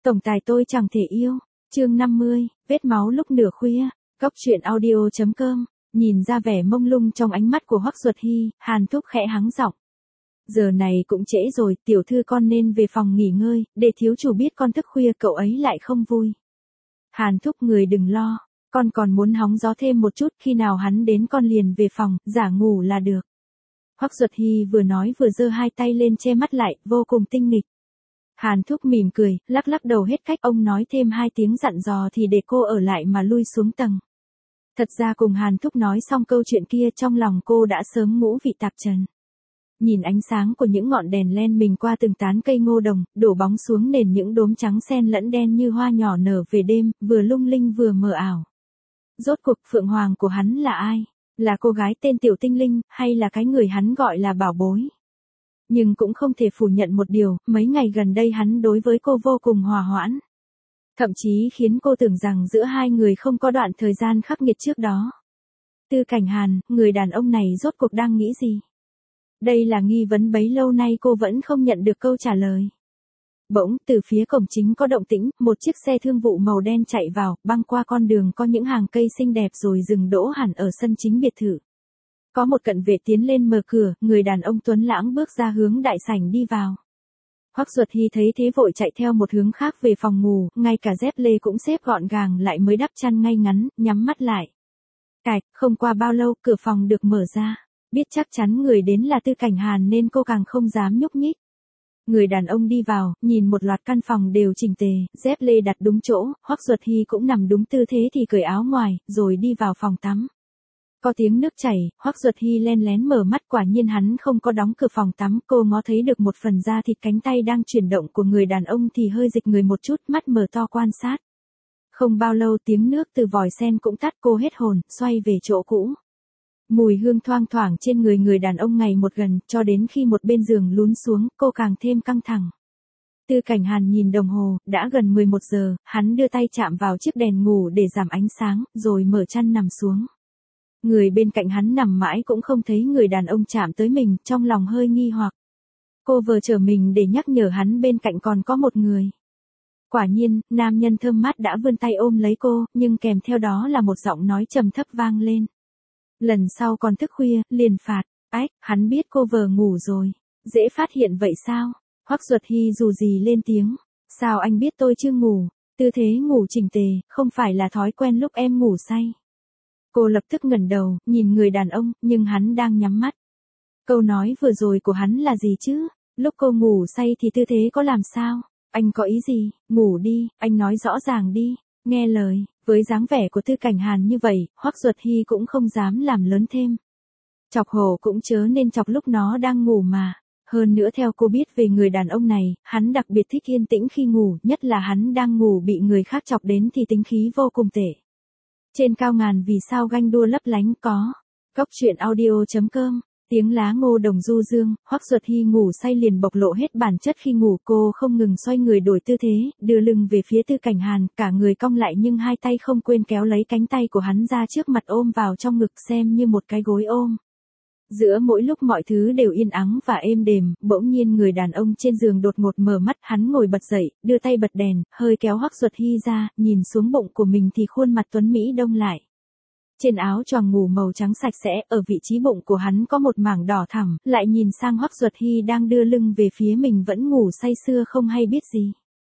Tổng tài tôi chẳng thể yêu. Chương 50, vết máu lúc nửa khuya. Góc truyện audio.com. Nhìn ra vẻ mông lung trong ánh mắt của Hoắc Duật Hy, Hàn Thúc khẽ hắng giọng. Giờ này cũng trễ rồi, tiểu thư con nên về phòng nghỉ ngơi, để thiếu chủ biết con thức khuya cậu ấy lại không vui. Hàn Thúc người đừng lo, con còn muốn hóng gió thêm một chút, khi nào hắn đến con liền về phòng, giả ngủ là được. Hoắc Duật Hy vừa nói vừa giơ hai tay lên che mắt lại, vô cùng tinh nghịch. Hàn Thúc mỉm cười, lắc lắc đầu hết cách, ông nói thêm hai tiếng dặn dò thì để cô ở lại mà lui xuống tầng. Thật ra cùng Hàn Thúc nói xong câu chuyện kia trong lòng cô đã sớm ngũ vị tạp trần. Nhìn ánh sáng của những ngọn đèn len mình qua từng tán cây ngô đồng, đổ bóng xuống nền những đốm trắng xen lẫn đen như hoa nhỏ nở về đêm, vừa lung linh vừa mờ ảo. Rốt cuộc phượng hoàng của hắn là ai? Là cô gái tên Tiểu Tinh Linh, hay là cái người hắn gọi là bảo bối? Nhưng cũng không thể phủ nhận một điều, mấy ngày gần đây hắn đối với cô vô cùng hòa hoãn. Thậm chí khiến cô tưởng rằng giữa hai người không có đoạn thời gian khắc nghiệt trước đó. Tư Cảnh Hàn, người đàn ông này rốt cuộc đang nghĩ gì? Đây là nghi vấn bấy lâu nay cô vẫn không nhận được câu trả lời. Bỗng, từ phía cổng chính có động tĩnh, một chiếc xe thương vụ màu đen chạy vào, băng qua con đường có những hàng cây xinh đẹp rồi dừng đỗ hẳn ở sân chính biệt thự. Có một cận vệ tiến lên mở cửa, người đàn ông tuấn lãng bước ra hướng đại sảnh đi vào. Hoắc Duật Hy thấy thế vội chạy theo một hướng khác về phòng ngủ, ngay cả dép lê cũng xếp gọn gàng lại mới đắp chăn ngay ngắn, nhắm mắt lại. Cạch, không qua bao lâu cửa phòng được mở ra. Biết chắc chắn người đến là Tư Cảnh Hàn nên cô càng không dám nhúc nhích. Người đàn ông đi vào, nhìn một loạt căn phòng đều chỉnh tề, dép lê đặt đúng chỗ, Hoắc Duật Hy cũng nằm đúng tư thế thì cởi áo ngoài, rồi đi vào phòng tắm. Có tiếng nước chảy, Hoắc Duật Hy len lén mở mắt, quả nhiên hắn không có đóng cửa phòng tắm, cô ngó thấy được một phần da thịt cánh tay đang chuyển động của người đàn ông thì hơi dịch người một chút, mắt mở to quan sát. Không bao lâu tiếng nước từ vòi sen cũng tắt, cô hết hồn, xoay về chỗ cũ. Mùi hương thoang thoảng trên người đàn ông ngày một gần, cho đến khi một bên giường lún xuống, cô càng thêm căng thẳng. Tư Cảnh Hàn nhìn đồng hồ, đã gần 11 giờ, hắn đưa tay chạm vào chiếc đèn ngủ để giảm ánh sáng, rồi mở chăn nằm xuống. Người bên cạnh hắn nằm mãi cũng không thấy người đàn ông chạm tới mình, trong lòng hơi nghi hoặc. Cô vờ trở mình để nhắc nhở hắn bên cạnh còn có một người. Quả nhiên, nam nhân thơm mát đã vươn tay ôm lấy cô, nhưng kèm theo đó là một giọng nói trầm thấp vang lên. Lần sau còn thức khuya, liền phạt. Ách, hắn biết cô vờ ngủ rồi. Dễ phát hiện vậy sao? Hoắc Duật Hy dù gì lên tiếng. Sao anh biết tôi chưa ngủ? Tư thế ngủ chỉnh tề, không phải là thói quen lúc em ngủ say. Cô lập tức ngẩng đầu, nhìn người đàn ông, nhưng hắn đang nhắm mắt. Câu nói vừa rồi của hắn là gì chứ? Lúc cô ngủ say thì tư thế có làm sao? Anh có ý gì? Ngủ đi, anh nói rõ ràng đi. Nghe lời, với dáng vẻ của Tư Cảnh Hàn như vậy, Hoắc Duật Hy cũng không dám làm lớn thêm. Chọc hổ cũng chớ nên chọc lúc nó đang ngủ mà. Hơn nữa theo cô biết về người đàn ông này, hắn đặc biệt thích yên tĩnh khi ngủ, nhất là hắn đang ngủ bị người khác chọc đến thì tính khí vô cùng tệ. Trên cao ngàn vì sao ganh đua lấp lánh có. Góc truyện audio.com. Tiếng lá ngô đồng du dương, Hoắc Duật Hy ngủ say liền bộc lộ hết bản chất khi ngủ, cô không ngừng xoay người đổi tư thế, đưa lưng về phía Tư Cảnh Hàn, cả người cong lại nhưng hai tay không quên kéo lấy cánh tay của hắn ra trước mặt ôm vào trong ngực xem như một cái gối ôm. Giữa mỗi lúc mọi thứ đều yên ắng và êm đềm, bỗng nhiên người đàn ông trên giường đột ngột mở mắt, hắn ngồi bật dậy, đưa tay bật đèn, hơi kéo Hoắc Duật Hy ra, nhìn xuống bụng của mình thì khuôn mặt tuấn mỹ đông lại. Trên áo choàng ngủ màu trắng sạch sẽ, ở vị trí bụng của hắn có một mảng đỏ thẳm, lại nhìn sang Hoắc Duật Hy đang đưa lưng về phía mình vẫn ngủ say sưa không hay biết gì.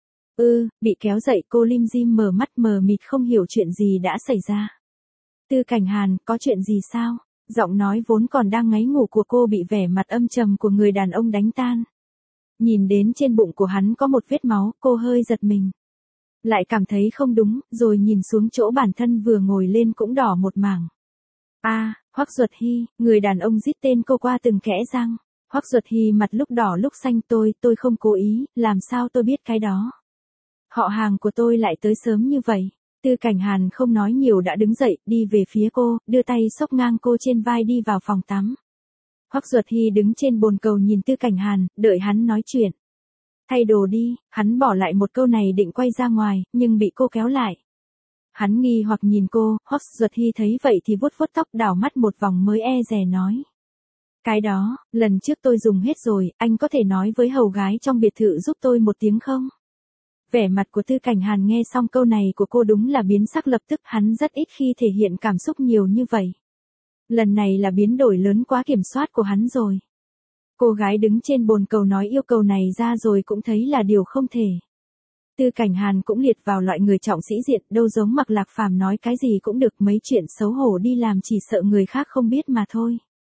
Bị kéo dậy cô lim dim mở mắt mờ mịt không hiểu chuyện gì đã xảy ra. Tư Cảnh Hàn, có chuyện gì sao? Giọng nói vốn còn đang ngáy ngủ của cô bị vẻ mặt âm trầm của người đàn ông đánh tan. Nhìn đến trên bụng của hắn có một vết máu, cô hơi giật mình. Lại cảm thấy không đúng, rồi nhìn xuống chỗ bản thân vừa ngồi lên cũng đỏ một mảng. Hoắc Duật Hy, người đàn ông rít tên cô qua từng kẽ răng. Hoắc Duật Hy mặt lúc đỏ lúc xanh, tôi không cố ý, làm sao tôi biết cái đó. Họ hàng của tôi lại tới sớm như vậy. Tư Cảnh Hàn không nói nhiều đã đứng dậy, đi về phía cô, đưa tay xốc ngang cô trên vai đi vào phòng tắm. Hoắc Duật Hy đứng trên bồn cầu nhìn Tư Cảnh Hàn, đợi hắn nói chuyện. Thay đồ đi, hắn bỏ lại một câu này định quay ra ngoài, nhưng bị cô kéo lại. Hắn nghi hoặc nhìn cô, Hoắc Duật Hy thấy vậy thì vuốt vuốt tóc đảo mắt một vòng mới e dè nói. Cái đó, lần trước tôi dùng hết rồi, anh có thể nói với hầu gái trong biệt thự giúp tôi một tiếng không? Vẻ mặt của Tư Cảnh Hàn nghe xong câu này của cô đúng là biến sắc lập tức, hắn rất ít khi thể hiện cảm xúc nhiều như vậy. Lần này là biến đổi lớn quá kiểm soát của hắn rồi. Cô gái đứng trên bồn cầu nói yêu cầu này ra rồi cũng thấy là điều không thể. Tư Cảnh Hàn cũng liệt vào loại người trọng sĩ diện, đâu giống Mạc Lạc Phàm nói cái gì cũng được, mấy chuyện xấu hổ đi làm chỉ sợ người khác không biết mà thôi.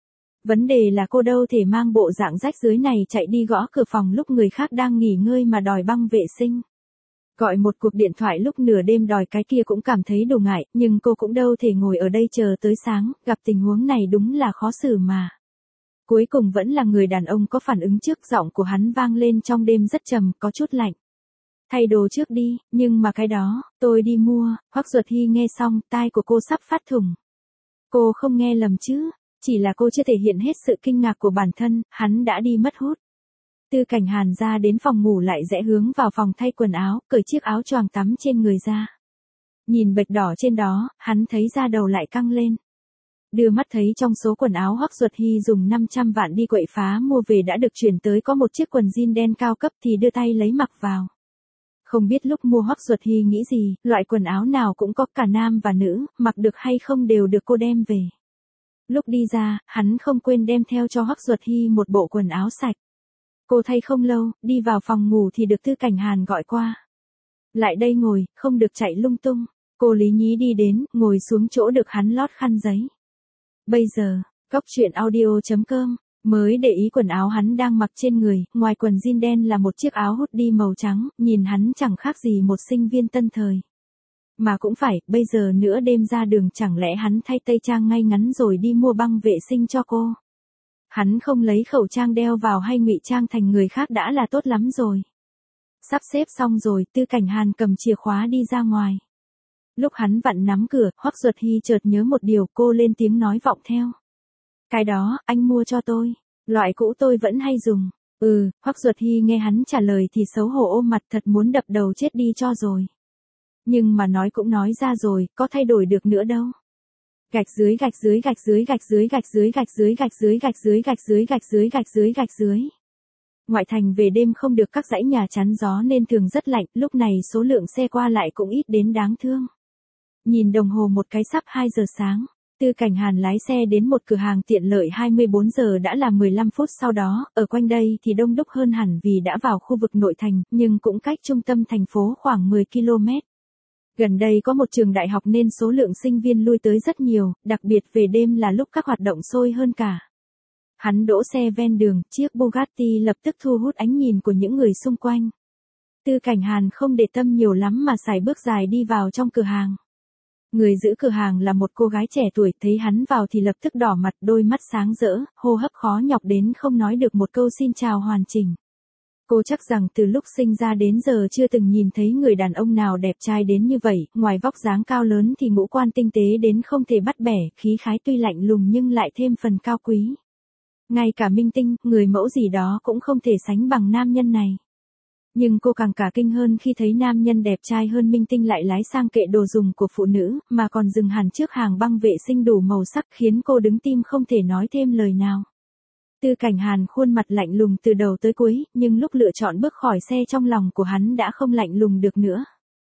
Vấn đề là cô đâu thể mang bộ dạng rách rưới này chạy đi gõ cửa phòng lúc người khác đang nghỉ ngơi mà đòi băng vệ sinh. Gọi một cuộc điện thoại lúc nửa đêm đòi cái kia cũng cảm thấy đủ ngại, nhưng cô cũng đâu thể ngồi ở đây chờ tới sáng, gặp tình huống này đúng là khó xử mà. Cuối cùng vẫn là người đàn ông có phản ứng trước, giọng của hắn vang lên trong đêm rất trầm, có chút lạnh. Thay đồ trước đi, nhưng mà cái đó, tôi đi mua. Hoắc Duật Hy nghe xong, tai của cô sắp phát thủng. Cô không nghe lầm chứ, chỉ là cô chưa thể hiện hết sự kinh ngạc của bản thân, hắn đã đi mất hút. Tư Cảnh Hàn ra đến phòng ngủ lại rẽ hướng vào phòng thay quần áo, cởi chiếc áo choàng tắm trên người ra. Nhìn vệt đỏ trên đó, hắn thấy da đầu lại căng lên. Đưa mắt thấy trong số quần áo Hoắc Duật Hy dùng 500 vạn đi quậy phá mua về đã được chuyển tới có một chiếc quần jean đen cao cấp thì đưa tay lấy mặc vào. Không biết lúc mua Hoắc Duật Hy nghĩ gì, loại quần áo nào cũng có cả nam và nữ, mặc được hay không đều được cô đem về. Lúc đi ra, hắn không quên đem theo cho Hoắc Duật Hy một bộ quần áo sạch. Cô thay không lâu, đi vào phòng ngủ thì được Tư Cảnh Hàn gọi qua. Lại đây ngồi, không được chạy lung tung. Cô lý nhí đi đến, ngồi xuống chỗ được hắn lót khăn giấy. Bây giờ, Cóc Truyện Audio.com, mới để ý quần áo hắn đang mặc trên người, ngoài quần jean đen là một chiếc áo hoodie màu trắng, nhìn hắn chẳng khác gì một sinh viên tân thời. Mà cũng phải, bây giờ nữa đêm ra đường chẳng lẽ hắn thay tây trang ngay ngắn rồi đi mua băng vệ sinh cho cô. Hắn không lấy khẩu trang đeo vào hay ngụy trang thành người khác đã là tốt lắm rồi. Sắp xếp xong rồi, Tư Cảnh Hàn cầm chìa khóa đi ra ngoài. Lúc hắn vặn nắm cửa, Hoắc Duật Hy chợt nhớ một điều, cô lên tiếng nói vọng theo. Cái đó, anh mua cho tôi. Loại cũ tôi vẫn hay dùng. Hoắc Duật Hy nghe hắn trả lời thì xấu hổ ôm mặt, thật muốn đập đầu chết đi cho rồi. Nhưng mà nói cũng nói ra rồi, có thay đổi được nữa đâu. Gạch dưới gạch dưới gạch dưới gạch dưới gạch dưới gạch dưới gạch dưới gạch dưới gạch dưới gạch dưới gạch dưới gạch dưới. Ngoại thành về đêm không được các dãy nhà chắn gió nên thường rất lạnh, lúc này số lượng xe qua lại cũng ít đến đáng thương. Nhìn đồng hồ một cái sắp 2 giờ sáng, Tư Cảnh Hàn lái xe đến một cửa hàng tiện lợi 24 giờ đã là 15 phút sau đó, ở quanh đây thì đông đúc hơn hẳn vì đã vào khu vực nội thành, nhưng cũng cách trung tâm thành phố khoảng 10 km. Gần đây có một trường đại học nên số lượng sinh viên lui tới rất nhiều, đặc biệt về đêm là lúc các hoạt động sôi hơn cả. Hắn đỗ xe ven đường, chiếc Bugatti lập tức thu hút ánh nhìn của những người xung quanh. Tư Cảnh Hàn không để tâm nhiều lắm mà sải bước dài đi vào trong cửa hàng. Người giữ cửa hàng là một cô gái trẻ tuổi, thấy hắn vào thì lập tức đỏ mặt, đôi mắt sáng rỡ, hô hấp khó nhọc đến không nói được một câu xin chào hoàn chỉnh. Cô chắc rằng từ lúc sinh ra đến giờ chưa từng nhìn thấy người đàn ông nào đẹp trai đến như vậy, ngoài vóc dáng cao lớn thì ngũ quan tinh tế đến không thể bắt bẻ, khí khái tuy lạnh lùng nhưng lại thêm phần cao quý. Ngay cả minh tinh, người mẫu gì đó cũng không thể sánh bằng nam nhân này. Nhưng cô càng cả kinh hơn khi thấy nam nhân đẹp trai hơn minh tinh lại lái sang kệ đồ dùng của phụ nữ, mà còn dừng hẳn trước hàng băng vệ sinh đủ màu sắc khiến cô đứng tim không thể nói thêm lời nào. Tư Cảnh Hàn khuôn mặt lạnh lùng từ đầu tới cuối, nhưng lúc lựa chọn bước khỏi xe trong lòng của hắn đã không lạnh lùng được nữa.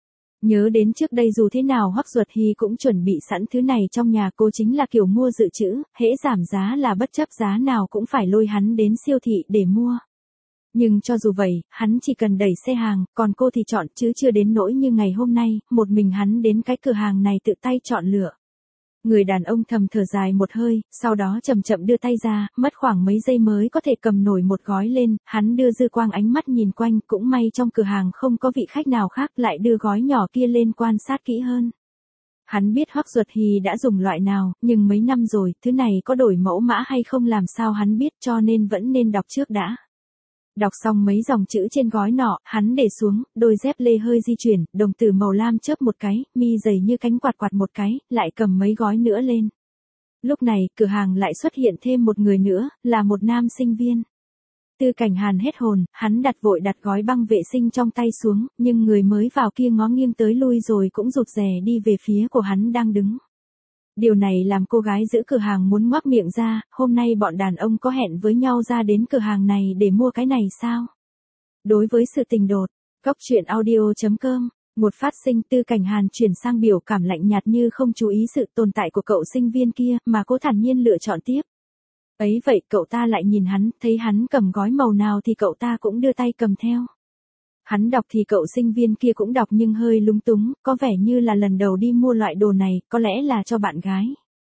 Nhớ đến trước đây dù thế nào Hoắc Duật Hy cũng chuẩn bị sẵn thứ này trong nhà, cô chính là kiểu mua dự trữ, hễ giảm giá là bất chấp giá nào cũng phải lôi hắn đến siêu thị để mua. Nhưng cho dù vậy, hắn chỉ cần đẩy xe hàng, còn cô thì chọn, chứ chưa đến nỗi như ngày hôm nay, một mình hắn đến cái cửa hàng này tự tay chọn lựa. Người đàn ông thầm thở dài một hơi, sau đó chậm chậm đưa tay ra, mất khoảng mấy giây mới có thể cầm nổi một gói lên, hắn đưa dư quang ánh mắt nhìn quanh, cũng may trong cửa hàng không có vị khách nào khác, lại đưa gói nhỏ kia lên quan sát kỹ hơn. Hắn biết Hoắc Duật Hy đã dùng loại nào, nhưng mấy năm rồi, thứ này có đổi mẫu mã hay không làm sao hắn biết, cho nên vẫn nên đọc trước đã. Đọc xong mấy dòng chữ trên gói nọ, hắn để xuống, đôi dép lê hơi di chuyển, đồng tử màu lam chớp một cái, mi dày như cánh quạt quạt một cái, lại cầm mấy gói nữa lên. Lúc này, cửa hàng lại xuất hiện thêm một người nữa, là một nam sinh viên. Tư Cảnh Hàn hết hồn, hắn vội đặt gói băng vệ sinh trong tay xuống, nhưng người mới vào kia ngó nghiêng tới lui rồi cũng rụt rè đi về phía của hắn đang đứng. Điều này làm cô gái giữ cửa hàng muốn ngoác miệng ra, hôm nay bọn đàn ông có hẹn với nhau ra đến cửa hàng này để mua cái này sao? Đối với sự tình đột Cốc truyện audio.com. Một phát sinh Tư Cảnh Hàn chuyển sang biểu cảm lạnh nhạt như không chú ý sự tồn tại của cậu sinh viên kia mà cô thản nhiên lựa chọn tiếp. Ấy vậy cậu ta lại nhìn hắn, thấy hắn cầm gói màu nào thì cậu ta cũng đưa tay cầm theo. Hắn đọc thì cậu sinh viên kia cũng đọc nhưng hơi lúng túng, có vẻ như là lần đầu đi mua loại đồ này, có lẽ là cho bạn gái.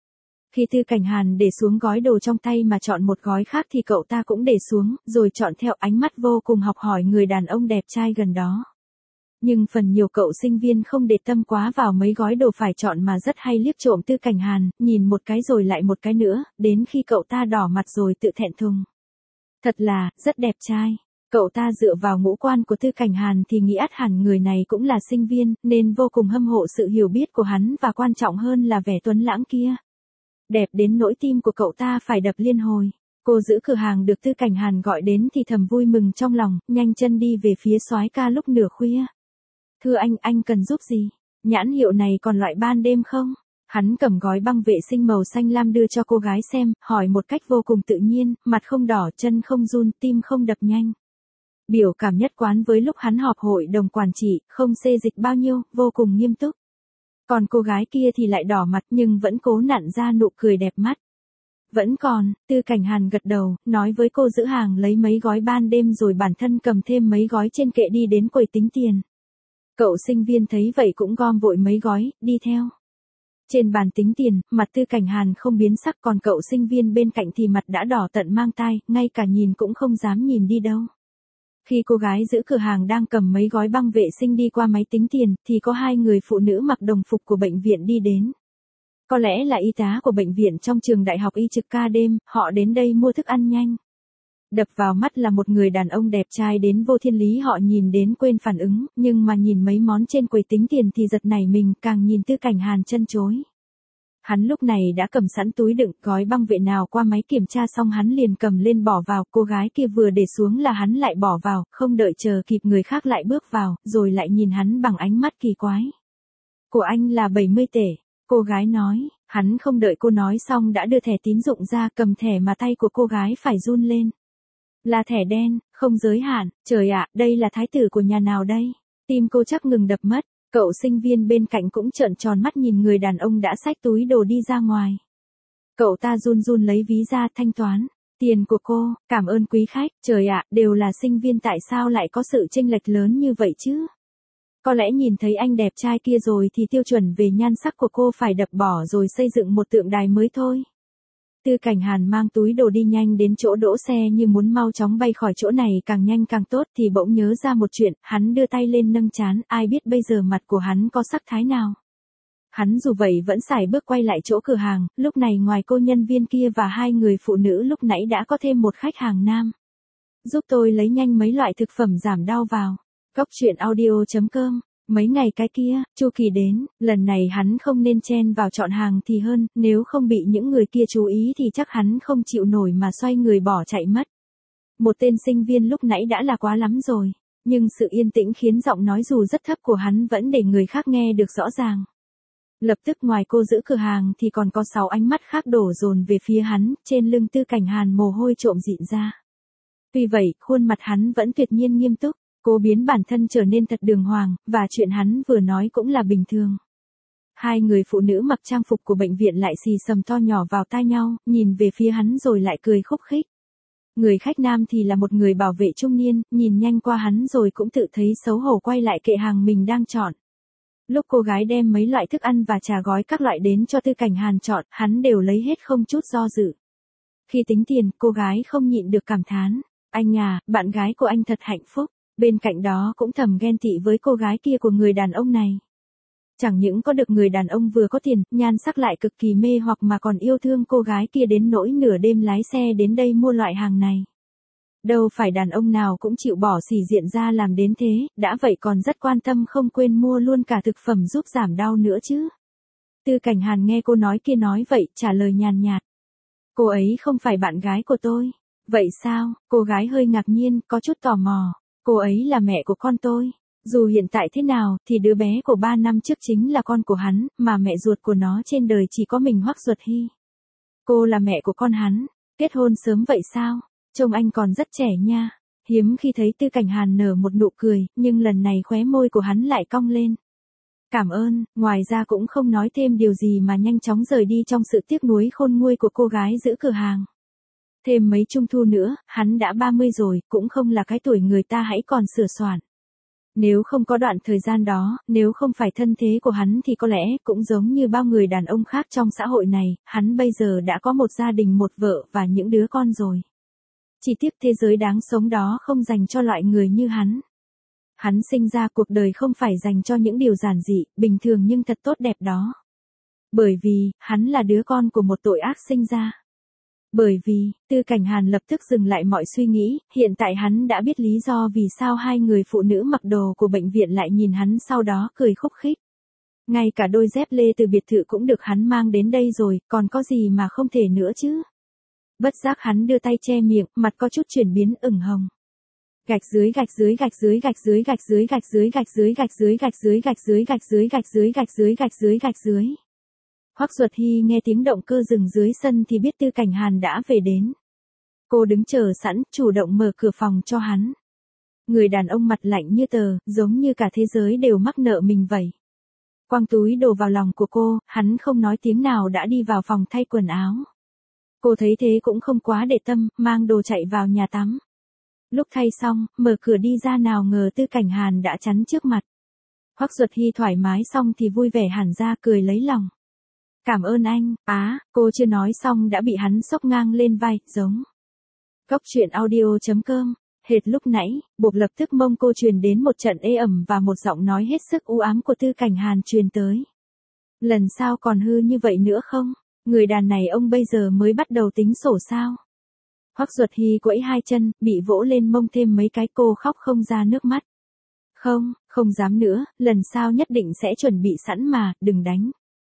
Khi Tư Cảnh Hàn để xuống gói đồ trong tay mà chọn một gói khác thì cậu ta cũng để xuống, rồi chọn theo ánh mắt vô cùng học hỏi người đàn ông đẹp trai gần đó. Nhưng phần nhiều cậu sinh viên không để tâm quá vào mấy gói đồ phải chọn mà rất hay liếc trộm Tư Cảnh Hàn, nhìn một cái rồi lại một cái nữa, đến khi cậu ta đỏ mặt rồi tự thẹn thùng. Thật là, rất đẹp trai. Cậu ta dựa vào ngũ quan của Tư Cảnh Hàn thì nghĩ ắt hẳn người này cũng là sinh viên, nên vô cùng hâm mộ sự hiểu biết của hắn và quan trọng hơn là vẻ tuấn lãng kia. Đẹp đến nỗi tim của cậu ta phải đập liên hồi. Cô giữ cửa hàng được Tư Cảnh Hàn gọi đến thì thầm vui mừng trong lòng, nhanh chân đi về phía soái ca lúc nửa khuya. Thưa anh cần giúp gì? Nhãn hiệu này còn loại ban đêm không? Hắn cầm gói băng vệ sinh màu xanh lam đưa cho cô gái xem, hỏi một cách vô cùng tự nhiên, mặt không đỏ, chân không run, tim không đập nhanh. Biểu cảm nhất quán với lúc hắn họp hội đồng quản trị, không xê dịch bao nhiêu, vô cùng nghiêm túc. Còn cô gái kia thì lại đỏ mặt nhưng vẫn cố nặn ra nụ cười đẹp mắt. Vẫn còn, Tư Cảnh Hàn gật đầu, nói với cô giữ hàng lấy mấy gói ban đêm rồi bản thân cầm thêm mấy gói trên kệ đi đến quầy tính tiền. Cậu sinh viên thấy vậy cũng gom vội mấy gói, đi theo. Trên bàn tính tiền, mặt Tư Cảnh Hàn không biến sắc còn cậu sinh viên bên cạnh thì mặt đã đỏ tận mang tai, ngay cả nhìn cũng không dám nhìn đi đâu. Khi cô gái giữ cửa hàng đang cầm mấy gói băng vệ sinh đi qua máy tính tiền, thì có hai người phụ nữ mặc đồng phục của bệnh viện đi đến. Có lẽ là y tá của bệnh viện trong trường đại học y trực ca đêm, họ đến đây mua thức ăn nhanh. Đập vào mắt là một người đàn ông đẹp trai đến vô thiên lý họ nhìn đến quên phản ứng, nhưng mà nhìn mấy món trên quầy tính tiền thì giật nảy mình, càng nhìn Tư Cảnh Hàn chân chối. Hắn lúc này đã cầm sẵn túi đựng gói băng vệ nào qua máy kiểm tra xong hắn liền cầm lên bỏ vào, cô gái kia vừa để xuống là hắn lại bỏ vào, không đợi chờ kịp người khác lại bước vào, rồi lại nhìn hắn bằng ánh mắt kỳ quái. Của anh là 70 tể, cô gái nói, hắn không đợi cô nói xong đã đưa thẻ tín dụng ra cầm thẻ mà tay của cô gái phải run lên. Là thẻ đen, không giới hạn, trời ạ, đây là thái tử của nhà nào đây? Tim cô chắc ngừng đập mất. Cậu sinh viên bên cạnh cũng trợn tròn mắt nhìn người đàn ông đã xách túi đồ đi ra ngoài. Cậu ta run run lấy ví ra thanh toán. Tiền của cô, cảm ơn quý khách, trời ạ, đều là sinh viên tại sao lại có sự chênh lệch lớn như vậy chứ? Có lẽ nhìn thấy anh đẹp trai kia rồi thì tiêu chuẩn về nhan sắc của cô phải đập bỏ rồi xây dựng một tượng đài mới thôi. Tư Cảnh Hàn mang túi đồ đi nhanh đến chỗ đỗ xe như muốn mau chóng bay khỏi chỗ này càng nhanh càng tốt thì bỗng nhớ ra một chuyện, hắn đưa tay lên nâng trán, ai biết bây giờ mặt của hắn có sắc thái nào. Hắn dù vậy vẫn sải bước quay lại chỗ cửa hàng, lúc này ngoài cô nhân viên kia và hai người phụ nữ lúc nãy đã có thêm một khách hàng nam. Giúp tôi lấy nhanh mấy loại thực phẩm giảm đau vào. Cốc truyện audio.com. Mấy ngày cái kia, Chu Kỳ đến, lần này hắn không nên chen vào chọn hàng thì hơn, nếu không bị những người kia chú ý thì chắc hắn không chịu nổi mà xoay người bỏ chạy mất. Một tên sinh viên lúc nãy đã là quá lắm rồi, nhưng sự yên tĩnh khiến giọng nói dù rất thấp của hắn vẫn để người khác nghe được rõ ràng. Lập tức ngoài cô giữ cửa hàng thì còn có 6 ánh mắt khác đổ dồn về phía hắn, trên lưng Tư Cảnh Hàn mồ hôi trộm rịn ra. Tuy vậy, khuôn mặt hắn vẫn tuyệt nhiên nghiêm túc. Cố biến bản thân trở nên thật đường hoàng, và chuyện hắn vừa nói cũng là bình thường. Hai người phụ nữ mặc trang phục của bệnh viện lại xì xầm to nhỏ vào tai nhau, nhìn về phía hắn rồi lại cười khúc khích. Người khách nam thì là một người bảo vệ trung niên, nhìn nhanh qua hắn rồi cũng tự thấy xấu hổ quay lại kệ hàng mình đang chọn. Lúc cô gái đem mấy loại thức ăn và trà gói các loại đến cho Tư Cảnh Hàn chọn, hắn đều lấy hết không chút do dự. Khi tính tiền, cô gái không nhịn được cảm thán. Anh à, bạn gái của anh thật hạnh phúc. Bên cạnh đó cũng thầm ghen tị với cô gái kia của người đàn ông này. Chẳng những có được người đàn ông vừa có tiền, nhan sắc lại cực kỳ mê hoặc mà còn yêu thương cô gái kia đến nỗi nửa đêm lái xe đến đây mua loại hàng này. Đâu phải đàn ông nào cũng chịu bỏ xỉ diện ra làm đến thế, đã vậy còn rất quan tâm không quên mua luôn cả thực phẩm giúp giảm đau nữa chứ. Tư Cảnh Hàn nghe cô nói kia nói vậy, trả lời nhàn nhạt. Cô ấy không phải bạn gái của tôi. Vậy sao? Cô gái hơi ngạc nhiên, có chút tò mò. Cô ấy là mẹ của con tôi. Dù hiện tại thế nào, thì đứa bé của 3 năm trước chính là con của hắn, mà mẹ ruột của nó trên đời chỉ có mình Hoắc Duật Hy. Cô là mẹ của con hắn. Kết hôn sớm vậy sao? Trông anh còn rất trẻ nha. Hiếm khi thấy Tư Cảnh Hàn nở một nụ cười, nhưng lần này khóe môi của hắn lại cong lên. Cảm ơn, ngoài ra cũng không nói thêm điều gì mà nhanh chóng rời đi trong sự tiếc nuối khôn nguôi của cô gái giữ cửa hàng. Thêm mấy trung thu nữa, hắn đã 30 rồi, cũng không là cái tuổi người ta hãy còn sửa soạn. Nếu không có đoạn thời gian đó, nếu không phải thân thế của hắn thì có lẽ cũng giống như bao người đàn ông khác trong xã hội này, hắn bây giờ đã có một gia đình, một vợ và những đứa con rồi. Chỉ tiếc thế giới đáng sống đó không dành cho loại người như hắn. Hắn sinh ra cuộc đời không phải dành cho những điều giản dị, bình thường nhưng thật tốt đẹp đó. Bởi vì, hắn là đứa con của một tội ác sinh ra. Bởi vì, Tư Cảnh Hàn lập tức dừng lại mọi suy nghĩ, hiện tại hắn đã biết lý do vì sao hai người phụ nữ mặc đồ của bệnh viện lại nhìn hắn sau đó cười khúc khích. Ngay cả đôi dép lê từ biệt thự cũng được hắn mang đến đây rồi, còn có gì mà không thể nữa chứ. Bất giác hắn đưa tay che miệng, mặt có chút chuyển biến ửng hồng. Gạch dưới gạch dưới gạch dưới gạch dưới gạch dưới gạch dưới gạch dưới gạch dưới gạch dưới gạch dưới gạch dưới gạch dưới gạch dưới gạch dưới gạch dưới. Hoắc Duật Hy nghe tiếng động cơ dừng dưới sân thì biết Tư Cảnh Hàn đã về đến. Cô đứng chờ sẵn, chủ động mở cửa phòng cho hắn. Người đàn ông mặt lạnh như tờ, giống như cả thế giới đều mắc nợ mình vậy. Quăng túi đồ vào lòng của cô, hắn không nói tiếng nào đã đi vào phòng thay quần áo. Cô thấy thế cũng không quá để tâm, mang đồ chạy vào nhà tắm. Lúc thay xong, mở cửa đi ra nào ngờ Tư Cảnh Hàn đã chắn trước mặt. Hoắc Duật Hy thoải mái xong thì vui vẻ hẳn ra, cười lấy lòng. Cảm ơn anh, cô chưa nói xong đã bị hắn xốc ngang lên vai, giống. Cốc truyện audio.com, hệt lúc nãy, buộc lập tức mông cô truyền đến một trận ê ẩm và một giọng nói hết sức u ám của Tư Cảnh Hàn truyền tới. Lần sau còn hư như vậy nữa không? Người đàn này ông bây giờ mới bắt đầu tính sổ sao? Hoắc Duật Hy quẫy hai chân, bị vỗ lên mông thêm mấy cái, cô khóc không ra nước mắt. Không dám nữa, lần sau nhất định sẽ chuẩn bị sẵn mà, đừng đánh.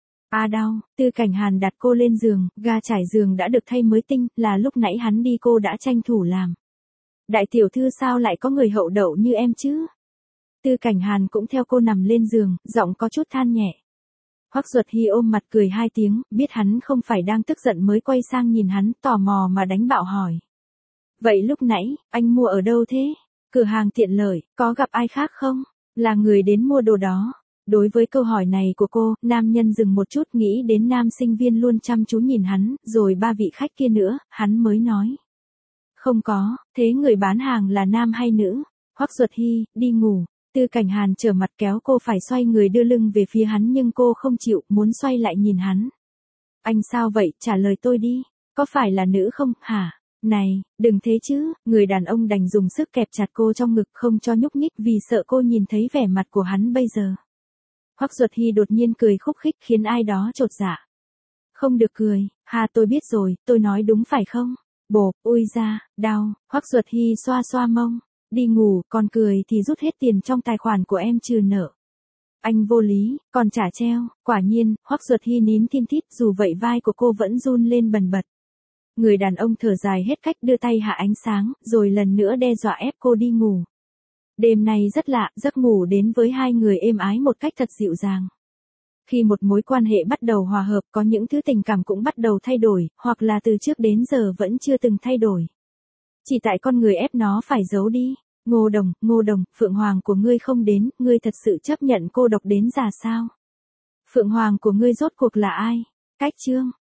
Đau, Tư Cảnh Hàn đặt cô lên giường, ga trải giường đã được thay mới tinh, là lúc nãy hắn đi cô đã tranh thủ làm. Đại tiểu thư sao lại có người hậu đậu như em chứ? Tư Cảnh Hàn cũng theo cô nằm lên giường, giọng có chút than nhẹ. Hoắc Duật Hy ôm mặt cười hai tiếng, biết hắn không phải đang tức giận mới quay sang nhìn hắn, tò mò mà đánh bạo hỏi. Vậy lúc nãy, anh mua ở đâu thế? Cửa hàng tiện lợi, có gặp ai khác không? Là người đến mua đồ đó. Đối với câu hỏi này của cô, nam nhân dừng một chút nghĩ đến nam sinh viên luôn chăm chú nhìn hắn, rồi ba vị khách kia nữa, hắn mới nói. Không có, thế người bán hàng là nam hay nữ? Hoắc Duật Hy, đi ngủ. Tư Cảnh Hàn trở mặt kéo cô phải xoay người đưa lưng về phía hắn nhưng cô không chịu, muốn xoay lại nhìn hắn. Anh sao vậy, trả lời tôi đi. Có phải là nữ không, hả? Này, đừng thế chứ, người đàn ông đành dùng sức kẹp chặt cô trong ngực không cho nhúc nhích vì sợ cô nhìn thấy vẻ mặt của hắn bây giờ. Hoắc Duật Hy đột nhiên cười khúc khích khiến ai đó chột dạ. Không được cười, tôi biết rồi, tôi nói đúng phải không? Bộp, ui ra, đau, Hoắc Duật Hy xoa xoa mông. Đi ngủ, còn cười thì rút hết tiền trong tài khoản của em trừ nợ. Anh vô lý, còn trả treo, quả nhiên, Hoắc Duật Hy nín thin thít dù vậy vai của cô vẫn run lên bần bật. Người đàn ông thở dài hết cách đưa tay hạ ánh sáng, rồi lần nữa đe dọa ép cô đi ngủ. Đêm nay rất lạ, giấc ngủ đến với hai người êm ái một cách thật dịu dàng. Khi một mối quan hệ bắt đầu hòa hợp có những thứ tình cảm cũng bắt đầu thay đổi, hoặc là từ trước đến giờ vẫn chưa từng thay đổi. Chỉ tại con người ép nó phải giấu đi. Ngô Đồng, Phượng Hoàng của ngươi không đến, ngươi thật sự chấp nhận cô độc đến già sao? Phượng Hoàng của ngươi rốt cuộc là ai? Cách chương.